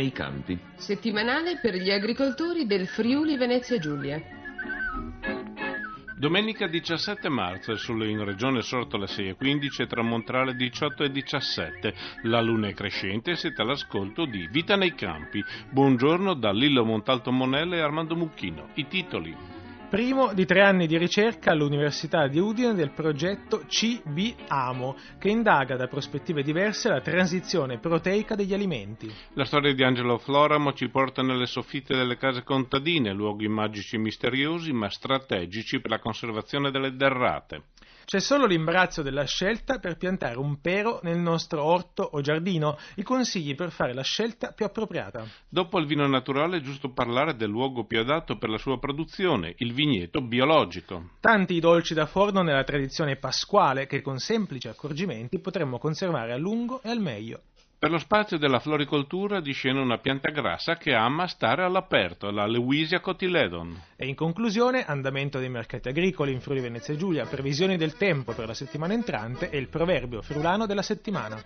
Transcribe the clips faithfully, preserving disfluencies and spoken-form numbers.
nei campi. Settimanale per gli agricoltori del Friuli Venezia Giulia. Domenica diciassette marzo, il sole in regione sorto alle sei e quindici e tramonterà alle diciotto e diciassette. La luna è crescente e siete all'ascolto di Vita nei campi. Buongiorno da Lillo Montalto Monelle e Armando Mucchino. I titoli. Primo di tre anni di ricerca all'Università di Udine del progetto C B AMO, che indaga da prospettive diverse la transizione proteica degli alimenti. La storia di Angelo Floramo ci porta nelle soffitte delle case contadine, luoghi magici e misteriosi ma strategici per la conservazione delle derrate. C'è solo l'imbarazzo della scelta per piantare un pero nel nostro orto o giardino, i consigli per fare la scelta più appropriata. Dopo il vino naturale è giusto parlare del luogo più adatto per la sua produzione, il vigneto biologico. Tanti i dolci da forno nella tradizione pasquale che con semplici accorgimenti potremmo conservare a lungo e al meglio. Per lo spazio della floricoltura di scena una pianta grassa che ama stare all'aperto, la Lewisia cotyledon. E in conclusione, andamento dei mercati agricoli in Friuli Venezia Giulia, previsioni del tempo per la settimana entrante e il proverbio friulano della settimana.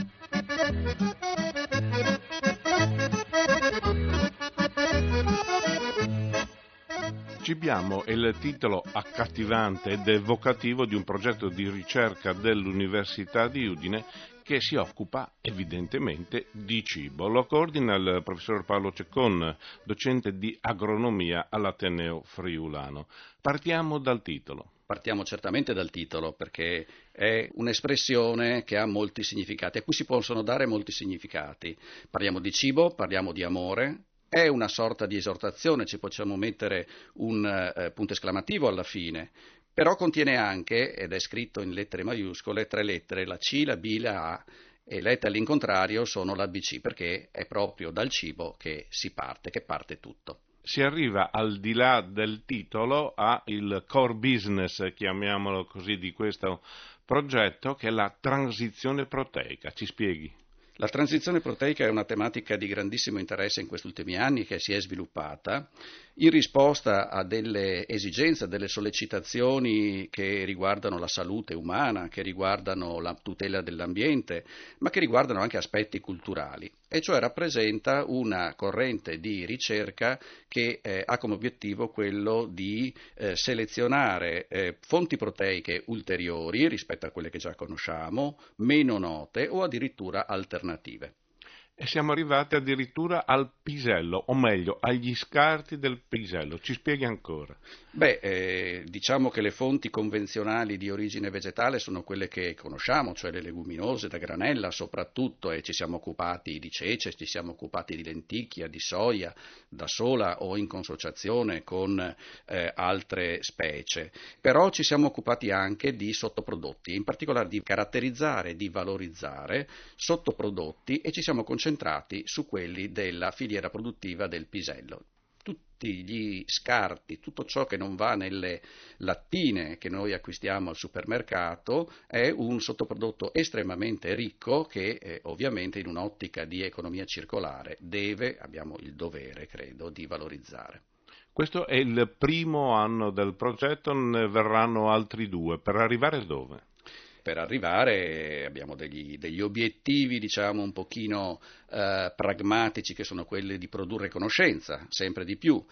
Cibiamo è il titolo accattivante ed evocativo di un progetto di ricerca dell'Università di Udine che si occupa evidentemente di cibo. Lo coordina il professor Paolo Ceccon, docente di agronomia all'Ateneo Friulano. Partiamo dal titolo. Partiamo certamente dal titolo perché è un'espressione che ha molti significati, a cui si possono dare molti significati. Parliamo di cibo, parliamo di amore. È una sorta di esortazione, ci possiamo mettere un eh, punto esclamativo alla fine, però contiene anche, ed è scritto in lettere maiuscole, tre lettere, la C, la B, la A, e lette all'incontrario sono l'A B C, perché è proprio dal cibo che si parte, che parte tutto. Si arriva al di là del titolo a il core business, chiamiamolo così, di questo progetto, che è la transizione proteica. Ci spieghi? La transizione proteica è una tematica di grandissimo interesse in questi ultimi anni che si è sviluppata in risposta a delle esigenze, a delle sollecitazioni che riguardano la salute umana, che riguardano la tutela dell'ambiente, ma che riguardano anche aspetti culturali, e cioè rappresenta una corrente di ricerca che eh, ha come obiettivo quello di eh, selezionare eh, fonti proteiche ulteriori rispetto a quelle che già conosciamo, meno note o addirittura alternative. E siamo arrivati addirittura al pisello, o meglio, agli scarti del pisello. Ci spieghi ancora? Beh, eh, diciamo che le fonti convenzionali di origine vegetale sono quelle che conosciamo, cioè le leguminose da granella soprattutto, e ci siamo occupati di cece, ci siamo occupati di lenticchia, di soia, da sola o in consociazione con eh, altre specie. Però ci siamo occupati anche di sottoprodotti, in particolare di caratterizzare, di valorizzare sottoprodotti, e ci siamo concentrati su quelli della filiera produttiva del pisello. Tutti gli scarti, tutto ciò che non va nelle lattine che noi acquistiamo al supermercato è un sottoprodotto estremamente ricco che eh, ovviamente in un'ottica di economia circolare deve, abbiamo il dovere credo, di valorizzare. Questo è il primo anno del progetto, ne verranno altri due. Per arrivare dove? Per arrivare abbiamo degli, degli obiettivi, diciamo, un pochino eh, pragmatici, che sono quelli di produrre conoscenza, sempre di più,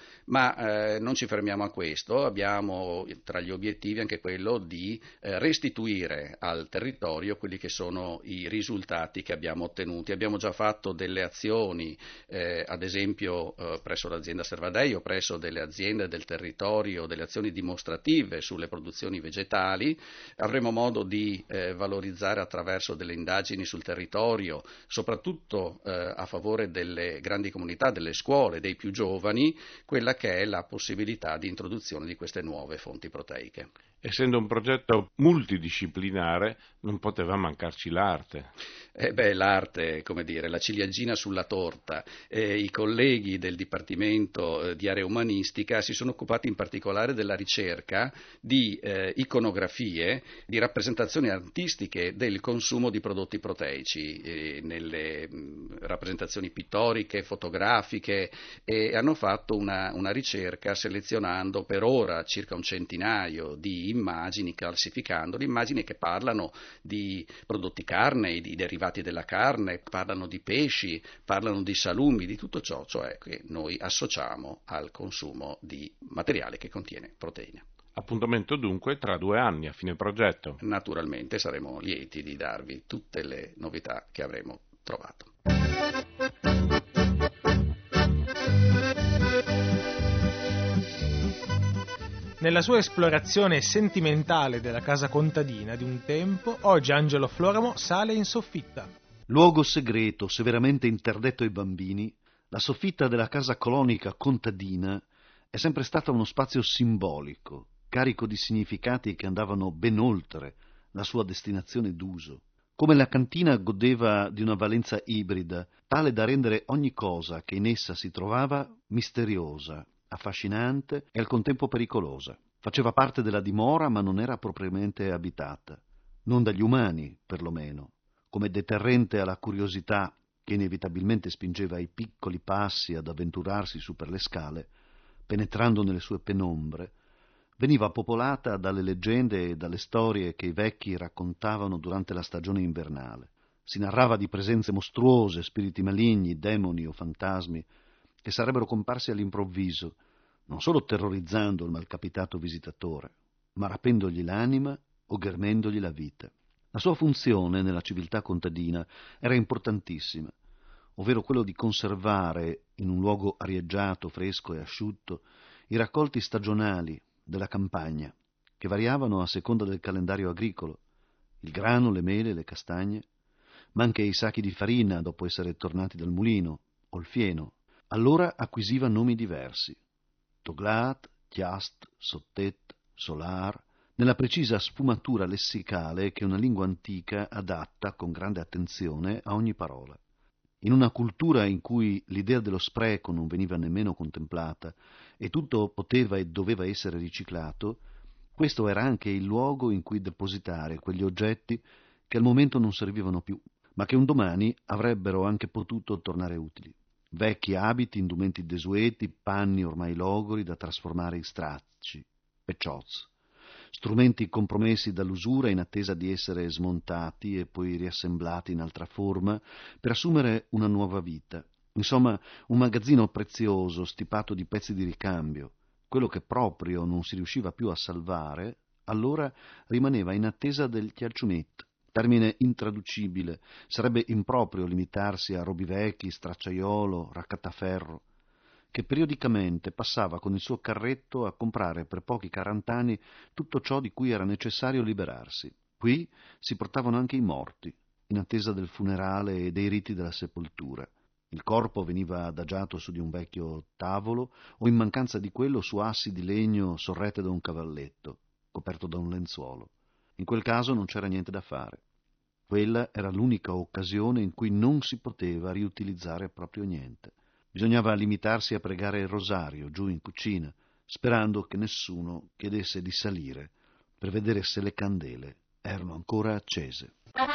ma eh, non ci fermiamo a questo, abbiamo tra gli obiettivi anche quello di eh, restituire al territorio quelli che sono i risultati che abbiamo ottenuti. Abbiamo già fatto delle azioni, eh, ad esempio eh, presso l'azienda Servadeio, presso delle aziende del territorio, delle azioni dimostrative sulle produzioni vegetali. Avremo modo di Eh, valorizzare attraverso delle indagini sul territorio, soprattutto eh, a favore delle grandi comunità, delle scuole, dei più giovani, quella che è la possibilità di introduzione di queste nuove fonti proteiche. Essendo un progetto multidisciplinare, non poteva mancarci l'arte. Eh beh, l'arte, come dire, la ciliegina sulla torta. Eh, I colleghi del Dipartimento eh, di Area Umanistica si sono occupati in particolare della ricerca di eh, iconografie, di rappresentazioni artistiche del consumo di prodotti proteici, eh, nelle mh, rappresentazioni pittoriche, fotografiche, e hanno fatto una, una ricerca selezionando per ora circa un centinaio di di immagini, classificandole, immagini che parlano di prodotti carne, di derivati della carne, parlano di pesci, parlano di salumi, di tutto ciò, cioè che noi associamo al consumo di materiale che contiene proteine. Appuntamento dunque tra due anni a fine progetto. Naturalmente saremo lieti di darvi tutte le novità che avremo trovato. Nella sua esplorazione sentimentale della casa contadina di un tempo, oggi Angelo Floramo sale in soffitta. Luogo segreto, severamente interdetto ai bambini, la soffitta della casa colonica contadina è sempre stata uno spazio simbolico, carico di significati che andavano ben oltre la sua destinazione d'uso. Come la cantina godeva di una valenza ibrida, tale da rendere ogni cosa che in essa si trovava misteriosa, affascinante e al contempo pericolosa. Faceva parte della dimora, ma non era propriamente abitata, non dagli umani, perlomeno, come deterrente alla curiosità che inevitabilmente spingeva i piccoli passi ad avventurarsi su per le scale, penetrando nelle sue penombre. Veniva popolata dalle leggende e dalle storie che i vecchi raccontavano durante la stagione invernale. Si narrava di presenze mostruose, spiriti maligni, demoni o fantasmi, che sarebbero comparsi all'improvviso, non solo terrorizzando il malcapitato visitatore, ma rapendogli l'anima o ghermendogli la vita. La sua funzione nella civiltà contadina era importantissima, ovvero quello di conservare in un luogo arieggiato, fresco e asciutto i raccolti stagionali della campagna, che variavano a seconda del calendario agricolo, il grano, le mele, le castagne, ma anche i sacchi di farina dopo essere tornati dal mulino, o il fieno. Allora acquisiva nomi diversi: Toglat, Chiast, Sottet, Solar, nella precisa sfumatura lessicale che una lingua antica adatta con grande attenzione a ogni parola. In una cultura in cui l'idea dello spreco non veniva nemmeno contemplata e tutto poteva e doveva essere riciclato, questo era anche il luogo in cui depositare quegli oggetti che al momento non servivano più, ma che un domani avrebbero anche potuto tornare utili. Vecchi abiti, indumenti desueti, panni ormai logori da trasformare in stracci, pecciozzi, strumenti compromessi dall'usura in attesa di essere smontati e poi riassemblati in altra forma per assumere una nuova vita. Insomma, un magazzino prezioso stipato di pezzi di ricambio. Quello che proprio non si riusciva più a salvare, allora rimaneva in attesa del chialciumet. Termine intraducibile, sarebbe improprio limitarsi a robi vecchi, stracciaiolo, raccattaferro, che periodicamente passava con il suo carretto a comprare per pochi carantani tutto ciò di cui era necessario liberarsi. Qui si portavano anche i morti, in attesa del funerale e dei riti della sepoltura. Il corpo veniva adagiato su di un vecchio tavolo o, in mancanza di quello, su assi di legno sorrette da un cavalletto, coperto da un lenzuolo. In quel caso non c'era niente da fare. Quella era l'unica occasione in cui non si poteva riutilizzare proprio niente. Bisognava limitarsi a pregare il rosario giù in cucina, sperando che nessuno chiedesse di salire per vedere se le candele erano ancora accese.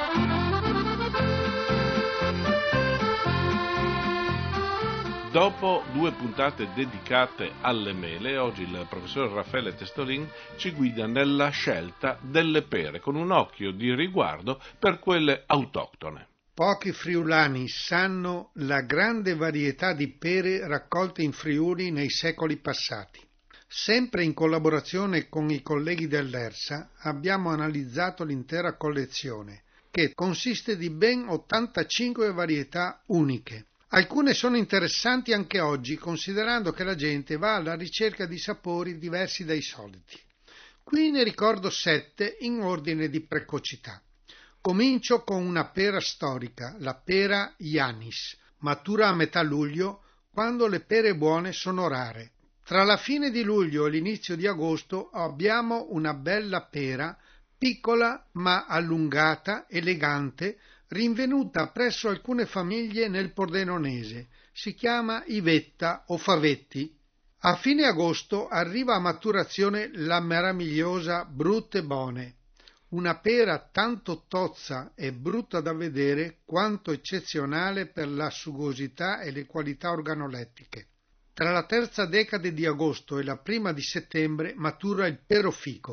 Dopo due puntate dedicate alle mele, oggi il professor Raffaele Testolin ci guida nella scelta delle pere, con un occhio di riguardo per quelle autoctone. Pochi friulani sanno la grande varietà di pere raccolte in Friuli nei secoli passati. Sempre in collaborazione con i colleghi dell'ERSA abbiamo analizzato l'intera collezione, che consiste di ben ottantacinque varietà uniche. Alcune sono interessanti anche oggi, considerando che la gente va alla ricerca di sapori diversi dai soliti. Qui ne ricordo sette in ordine di precocità. Comincio con una pera storica, la pera Yanis, matura a metà luglio, quando le pere buone sono rare. Tra la fine di luglio e l'inizio di agosto abbiamo una bella pera, piccola ma allungata, elegante, rinvenuta presso alcune famiglie nel Pordenonese. Si chiama Ivetta o Favetti. A fine agosto arriva a maturazione la meravigliosa Brutte Bone, una pera tanto tozza e brutta da vedere quanto eccezionale per la sugosità e le qualità organolettiche. Tra la terza decade di agosto e la prima di settembre matura il Perofico,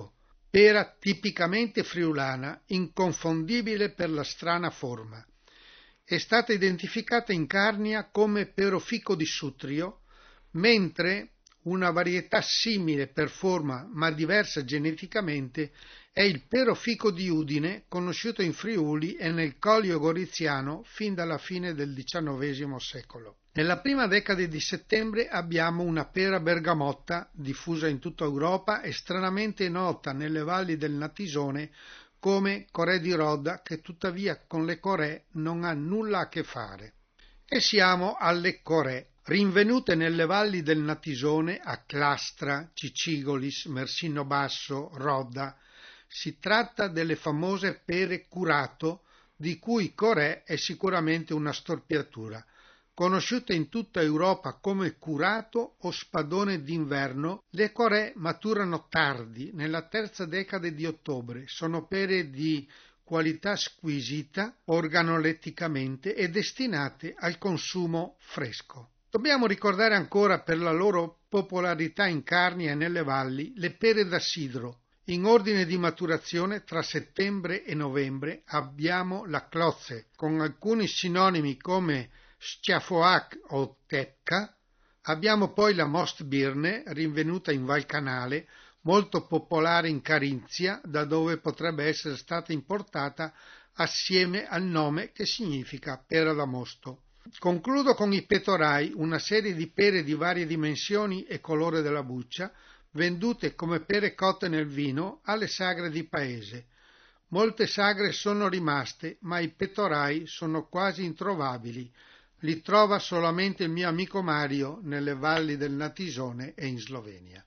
pera tipicamente friulana, inconfondibile per la strana forma. È stata identificata in Carnia come Perofico di Sutrio, mentre una varietà simile per forma ma diversa geneticamente è il Perofico di Udine, conosciuto in Friuli e nel Collio Goriziano fin dalla fine del diciannovesimo secolo. Nella prima decade di settembre abbiamo una pera bergamotta diffusa in tutta Europa e stranamente nota nelle valli del Natisone come Corè di Rodda, che tuttavia con le Corè non ha nulla a che fare. E siamo alle Corè, rinvenute nelle valli del Natisone a Clastra, Cicigolis, Mersino Basso, Rodda. Si tratta delle famose pere curato, di cui Corè è sicuramente una storpiatura. Conosciute in tutta Europa come curato o spadone d'inverno, le Corè maturano tardi, nella terza decade di ottobre. Sono pere di qualità squisita organoletticamente e destinate al consumo fresco. Dobbiamo ricordare ancora, per la loro popolarità in Carnia e nelle valli, le pere da sidro. In ordine di maturazione tra settembre e novembre abbiamo la Clozze, con alcuni sinonimi come Sciafoac o Tepca. Abbiamo poi la Mostbirne, rinvenuta in Val Canale, molto popolare in Carinzia, da dove potrebbe essere stata importata assieme al nome che significa pera da mosto. Concludo con i petorai, una serie di pere di varie dimensioni e colore della buccia, vendute come pere cotte nel vino alle sagre di paese. Molte sagre sono rimaste, ma i petorai sono quasi introvabili. Li trova solamente il mio amico Mario nelle valli del Natisone e in Slovenia.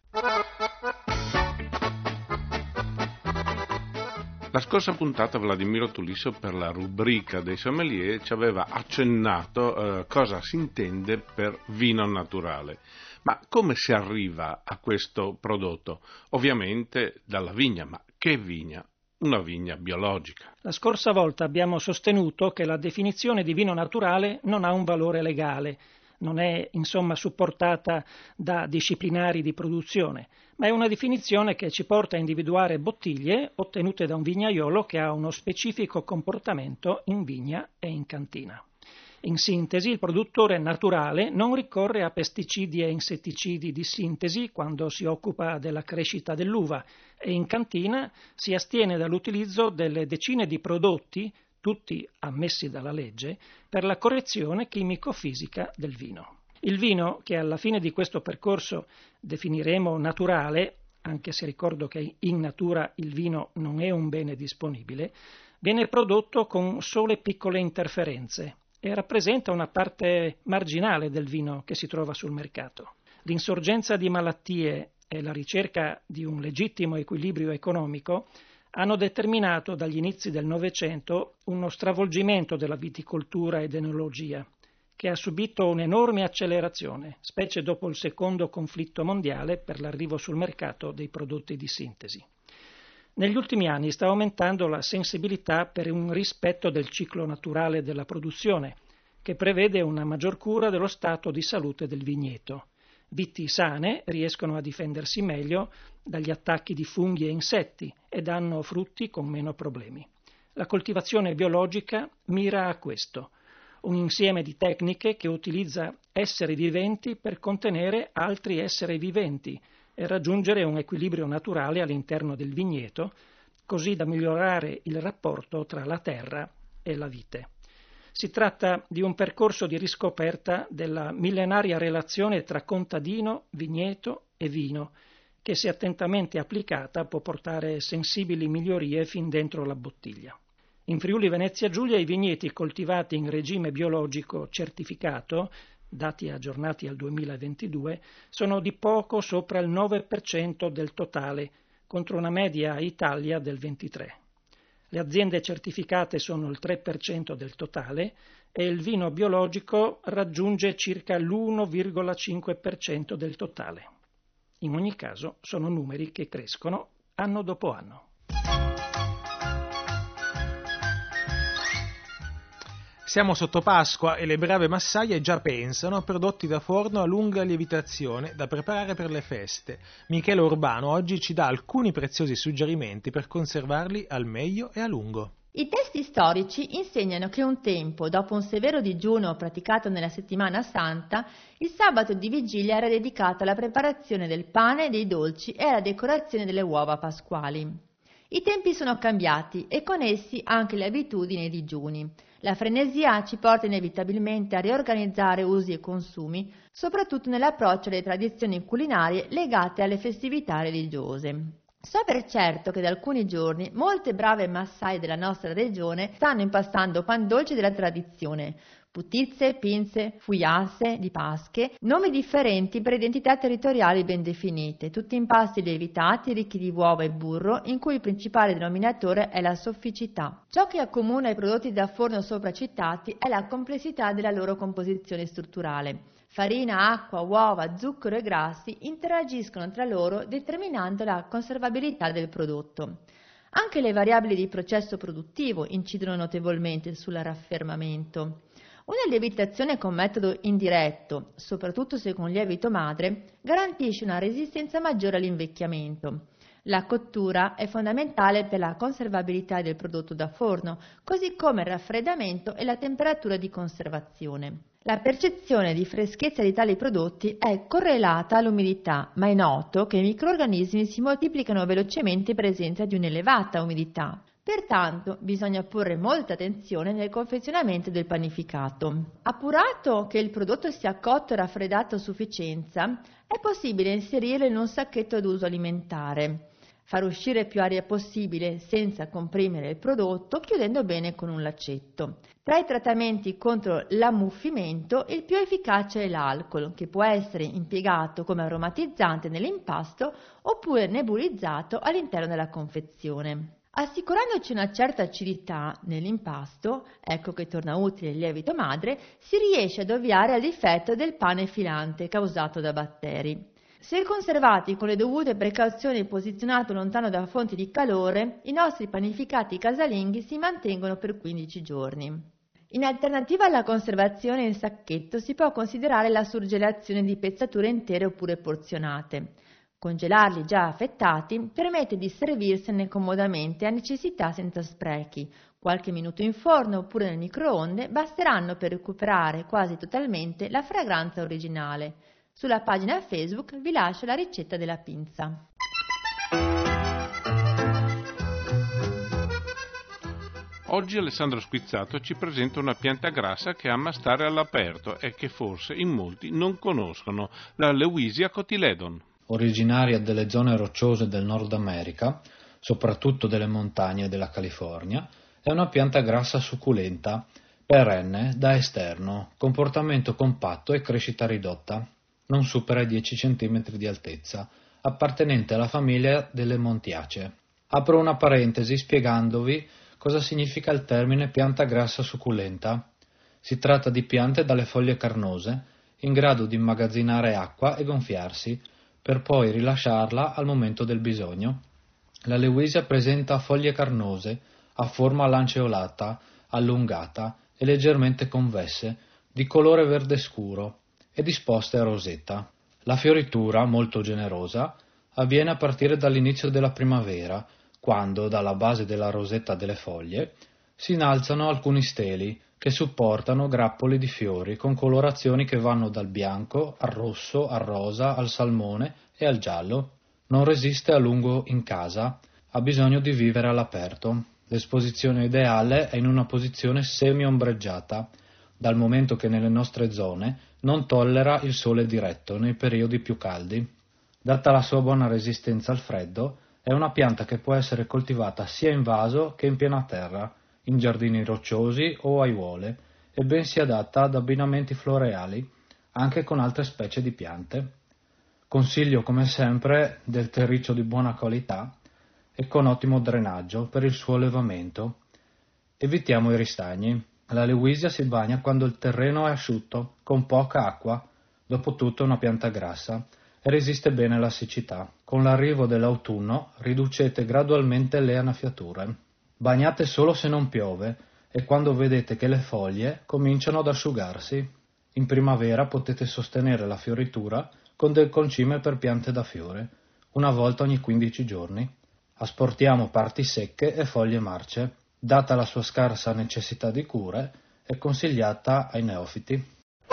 La scorsa puntata Vladimiro Tulisso, per la rubrica dei sommelier, ci aveva accennato eh, cosa si intende per vino naturale. Ma come si arriva a questo prodotto? Ovviamente dalla vigna, ma che vigna? Una vigna biologica. La scorsa volta abbiamo sostenuto che la definizione di vino naturale non ha un valore legale, non è insomma supportata da disciplinari di produzione, ma è una definizione che ci porta a individuare bottiglie ottenute da un vignaiolo che ha uno specifico comportamento in vigna e in cantina. In sintesi, il produttore naturale non ricorre a pesticidi e insetticidi di sintesi quando si occupa della crescita dell'uva e in cantina si astiene dall'utilizzo delle decine di prodotti, tutti ammessi dalla legge, per la correzione chimico-fisica del vino. Il vino, che alla fine di questo percorso definiremo naturale, anche se ricordo che in natura il vino non è un bene disponibile, viene prodotto con sole piccole interferenze e rappresenta una parte marginale del vino che si trova sul mercato. L'insorgenza di malattie e la ricerca di un legittimo equilibrio economico hanno determinato dagli inizi del Novecento uno stravolgimento della viticoltura ed enologia, che ha subito un'enorme accelerazione, specie dopo il secondo conflitto mondiale per l'arrivo sul mercato dei prodotti di sintesi. Negli ultimi anni sta aumentando la sensibilità per un rispetto del ciclo naturale della produzione, che prevede una maggior cura dello stato di salute del vigneto. Viti sane riescono a difendersi meglio dagli attacchi di funghi e insetti e danno frutti con meno problemi. La coltivazione biologica mira a questo, un insieme di tecniche che utilizza esseri viventi per contenere altri esseri viventi e raggiungere un equilibrio naturale all'interno del vigneto, così da migliorare il rapporto tra la terra e la vite. Si tratta di un percorso di riscoperta della millenaria relazione tra contadino, vigneto e vino, che se attentamente applicata può portare sensibili migliorie fin dentro la bottiglia. In Friuli Venezia Giulia i vigneti coltivati in regime biologico certificato, dati aggiornati al duemilaventidue, sono di poco sopra il nove per cento del totale, contro una media Italia del ventitré per cento. Le aziende certificate sono il tre per cento del totale e il vino biologico raggiunge circa l'uno virgola cinque per cento del totale. In ogni caso sono numeri che crescono anno dopo anno. Siamo sotto Pasqua e le brave massaie già pensano a prodotti da forno a lunga lievitazione da preparare per le feste. Michele Urbano oggi ci dà alcuni preziosi suggerimenti per conservarli al meglio e a lungo. I testi storici insegnano che un tempo, dopo un severo digiuno praticato nella settimana santa, il sabato di vigilia era dedicato alla preparazione del pane e dei dolci e alla decorazione delle uova pasquali. I tempi sono cambiati e con essi anche le abitudini e i digiuni. La frenesia ci porta inevitabilmente a riorganizzare usi e consumi, soprattutto nell'approccio alle tradizioni culinarie legate alle festività religiose. So per certo che da alcuni giorni molte brave massaie della nostra regione stanno impastando pan dolci della tradizione, putizze, pinze, fuiasse, di pasche, nomi differenti per identità territoriali ben definite, tutti impasti lievitati, ricchi di uova e burro, in cui il principale denominatore è la sofficità. Ciò che accomuna i prodotti da forno sopra citati è la complessità della loro composizione strutturale. Farina, acqua, uova, zucchero e grassi interagiscono tra loro determinando la conservabilità del prodotto. Anche le variabili di processo produttivo incidono notevolmente sul raffermamento. Una lievitazione con metodo indiretto, soprattutto se con lievito madre, garantisce una resistenza maggiore all'invecchiamento. La cottura è fondamentale per la conservabilità del prodotto da forno, così come il raffreddamento e la temperatura di conservazione. La percezione di freschezza di tali prodotti è correlata all'umidità, ma è noto che i microrganismi si moltiplicano velocemente in presenza di un'elevata umidità. Pertanto bisogna porre molta attenzione nel confezionamento del panificato. Appurato che il prodotto sia cotto e raffreddato a sufficienza, è possibile inserirlo in un sacchetto ad uso alimentare. Far uscire più aria possibile senza comprimere il prodotto, chiudendo bene con un laccetto. Tra i trattamenti contro l'ammuffimento, il più efficace è l'alcol, che può essere impiegato come aromatizzante nell'impasto oppure nebulizzato all'interno della confezione. Assicurandoci una certa acidità nell'impasto, ecco che torna utile il lievito madre, si riesce ad ovviare al difetto del pane filante causato da batteri. Se conservati con le dovute precauzioni e posizionato lontano da fonti di calore, i nostri panificati casalinghi si mantengono per quindici giorni. In alternativa alla conservazione in sacchetto si può considerare la surgelazione di pezzature intere oppure porzionate. Congelarli già affettati permette di servirsene comodamente a necessità senza sprechi. Qualche minuto in forno oppure nel microonde basteranno per recuperare quasi totalmente la fragranza originale. Sulla pagina Facebook vi lascio la ricetta della pinza. Oggi Alessandro Squizzato ci presenta una pianta grassa che ama stare all'aperto e che forse in molti non conoscono, la Lewisia cotyledon. Originaria delle zone rocciose del Nord America, soprattutto delle montagne della California, è una pianta grassa succulenta, perenne, da esterno, comportamento compatto e crescita ridotta. Non supera i dieci centimetri di altezza, appartenente alla famiglia delle Montiacee. Apro una parentesi spiegandovi cosa significa il termine pianta grassa succulenta. Si tratta di piante dalle foglie carnose, in grado di immagazzinare acqua e gonfiarsi, per poi rilasciarla al momento del bisogno. La Lewisia presenta foglie carnose, a forma lanceolata, allungata e leggermente convesse, di colore verde scuro, e disposte a rosetta. La fioritura, molto generosa, avviene a partire dall'inizio della primavera, quando, dalla base della rosetta delle foglie, si innalzano alcuni steli che supportano grappoli di fiori con colorazioni che vanno dal bianco al rosso, al rosa, al salmone e al giallo. Non resiste a lungo in casa, ha bisogno di vivere all'aperto. L'esposizione ideale è in una posizione semi-ombreggiata, dal momento che nelle nostre zone non tollera il sole diretto nei periodi più caldi. Data la sua buona resistenza al freddo, è una pianta che può essere coltivata sia in vaso che in piena terra, in giardini rocciosi o aiuole, e ben si adatta ad abbinamenti floreali, anche con altre specie di piante. Consiglio come sempre del terriccio di buona qualità e con ottimo drenaggio per il suo allevamento. Evitiamo i ristagni. La Lewisia si bagna quando il terreno è asciutto, con poca acqua, dopotutto è una pianta grassa, e resiste bene alla siccità. Con l'arrivo dell'autunno riducete gradualmente le annaffiature. Bagnate solo se non piove e quando vedete che le foglie cominciano ad asciugarsi. In primavera potete sostenere la fioritura con del concime per piante da fiore, una volta ogni quindici giorni. Asportiamo parti secche e foglie marce. Data la sua scarsa necessità di cure, è consigliata ai neofiti.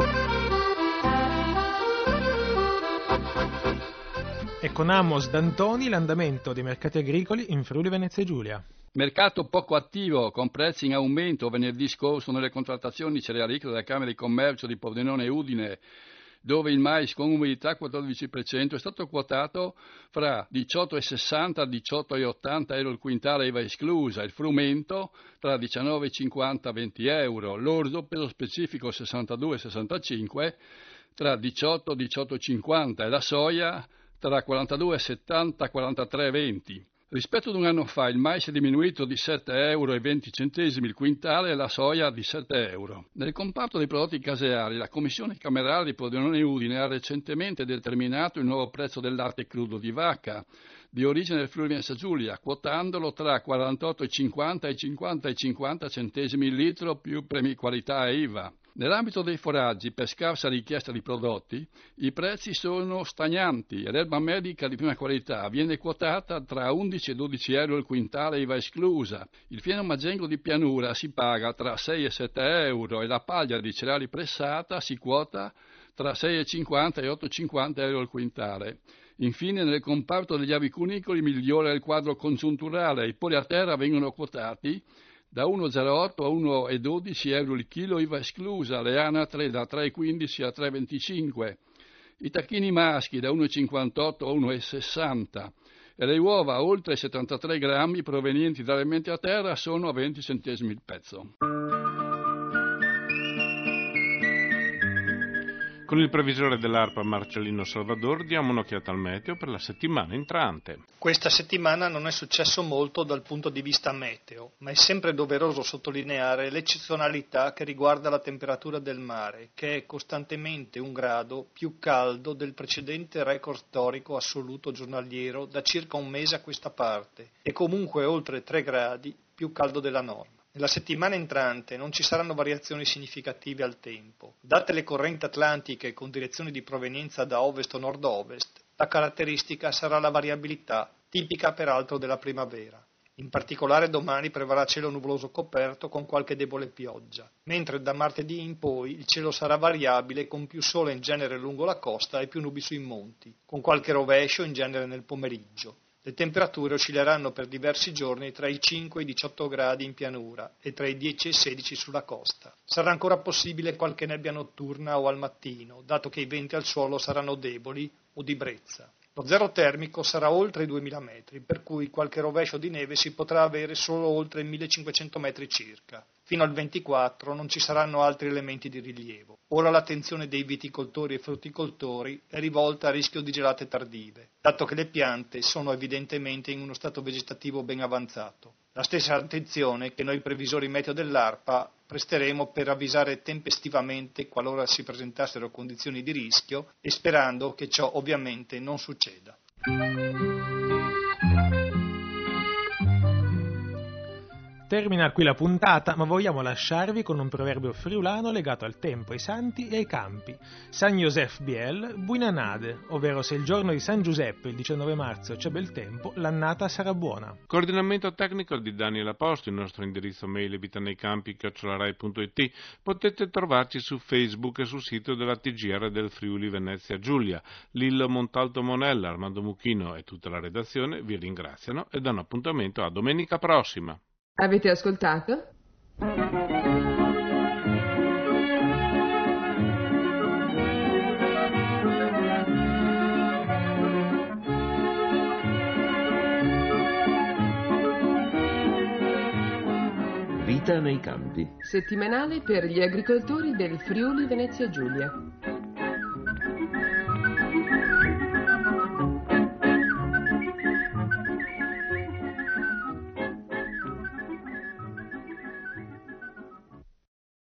E con Amos D'Antoni l'andamento dei mercati agricoli in Friuli Venezia Giulia. Mercato poco attivo, con prezzi in aumento venerdì scorso nelle contrattazioni cerealicole della Camera di Commercio di Pordenone e Udine, dove il mais con umidità quattordici per cento è stato quotato fra diciotto virgola sessanta e diciotto virgola ottanta euro il quintale I V A esclusa, il frumento tra diciannove virgola cinquanta e venti euro, l'orzo peso specifico sessantadue virgola sessantacinque tra diciotto e diciotto virgola cinquanta e la soia tra quarantadue virgola settanta e quarantatré virgola venti. Rispetto ad un anno fa il mais è diminuito di sette euro e venti centesimi il quintale e la soia di sette euro. Nel comparto dei prodotti caseari, la Commissione Camerale di Pordenone e Udine ha recentemente determinato il nuovo prezzo del latte crudo di vacca, di origine del Friuli Venezia Giulia, quotandolo tra quarantotto virgola cinquanta e cinquanta virgola cinquanta centesimi il litro più premi qualità e I V A. Nell'ambito dei foraggi, per scarsa richiesta di prodotti, i prezzi sono stagnanti e l'erba medica di prima qualità viene quotata tra undici e dodici euro il quintale I V A esclusa. Il fieno maggengo di pianura si paga tra sei e sette euro e la paglia di cereali pressata si quota tra sei virgola cinquanta e otto virgola cinquanta euro il quintale. Infine, nel comparto degli avicunicoli migliora il quadro congiunturale. I polli a terra vengono quotati da uno virgola zero otto a uno virgola dodici euro il chilo I V A esclusa, le anatre da tre virgola quindici a tre virgola venticinque, i tacchini maschi da uno virgola cinquantotto a uno virgola sessanta e le uova oltre settantatré grammi provenienti dalle mente a terra sono a venti centesimi il pezzo. Con il previsore dell'ARPA Marcellino Salvador diamo un'occhiata al meteo per la settimana entrante. Questa settimana non è successo molto dal punto di vista meteo, ma è sempre doveroso sottolineare l'eccezionalità che riguarda la temperatura del mare, che è costantemente un grado più caldo del precedente record storico assoluto giornaliero da circa un mese a questa parte, e comunque oltre tre gradi più caldo della norma. Nella settimana entrante non ci saranno variazioni significative al tempo. Date le correnti atlantiche con direzione di provenienza da ovest o nord-ovest, la caratteristica sarà la variabilità, tipica peraltro della primavera. In particolare domani prevarrà cielo nuvoloso coperto con qualche debole pioggia, mentre da martedì in poi il cielo sarà variabile con più sole in genere lungo la costa e più nubi sui monti, con qualche rovescio in genere nel pomeriggio. Le temperature oscilleranno per diversi giorni tra i cinque e i diciotto gradi in pianura e tra i dieci e i sedici sulla costa. Sarà ancora possibile qualche nebbia notturna o al mattino, dato che i venti al suolo saranno deboli o di brezza. Lo zero termico sarà oltre i duemila metri, per cui qualche rovescio di neve si potrà avere solo oltre i millecinquecento metri circa. Fino al ventiquattro non ci saranno altri elementi di rilievo. Ora l'attenzione dei viticoltori e frutticoltori è rivolta a rischio di gelate tardive, dato che le piante sono evidentemente in uno stato vegetativo ben avanzato. La stessa attenzione che noi previsori meteo dell'ARPA presteremo per avvisare tempestivamente qualora si presentassero condizioni di rischio e sperando che ciò ovviamente non succeda. Termina qui la puntata, ma vogliamo lasciarvi con un proverbio friulano legato al tempo, ai santi e ai campi. San Josef Biel, buinanade, ovvero se il giorno di San Giuseppe, il diciannove marzo, c'è bel tempo, l'annata sarà buona. Coordinamento tecnico di Daniele Aposto, il nostro indirizzo mail è vitaneiCampi chiocciola rai punto it. Potete trovarci su Facebook e sul sito della T G R del Friuli Venezia Giulia. Lillo Montalto Monella, Armando Mucchino e tutta la redazione vi ringraziano e danno appuntamento a domenica prossima. Avete ascoltato? Vita nei campi. Settimanale per gli agricoltori del Friuli Venezia Giulia.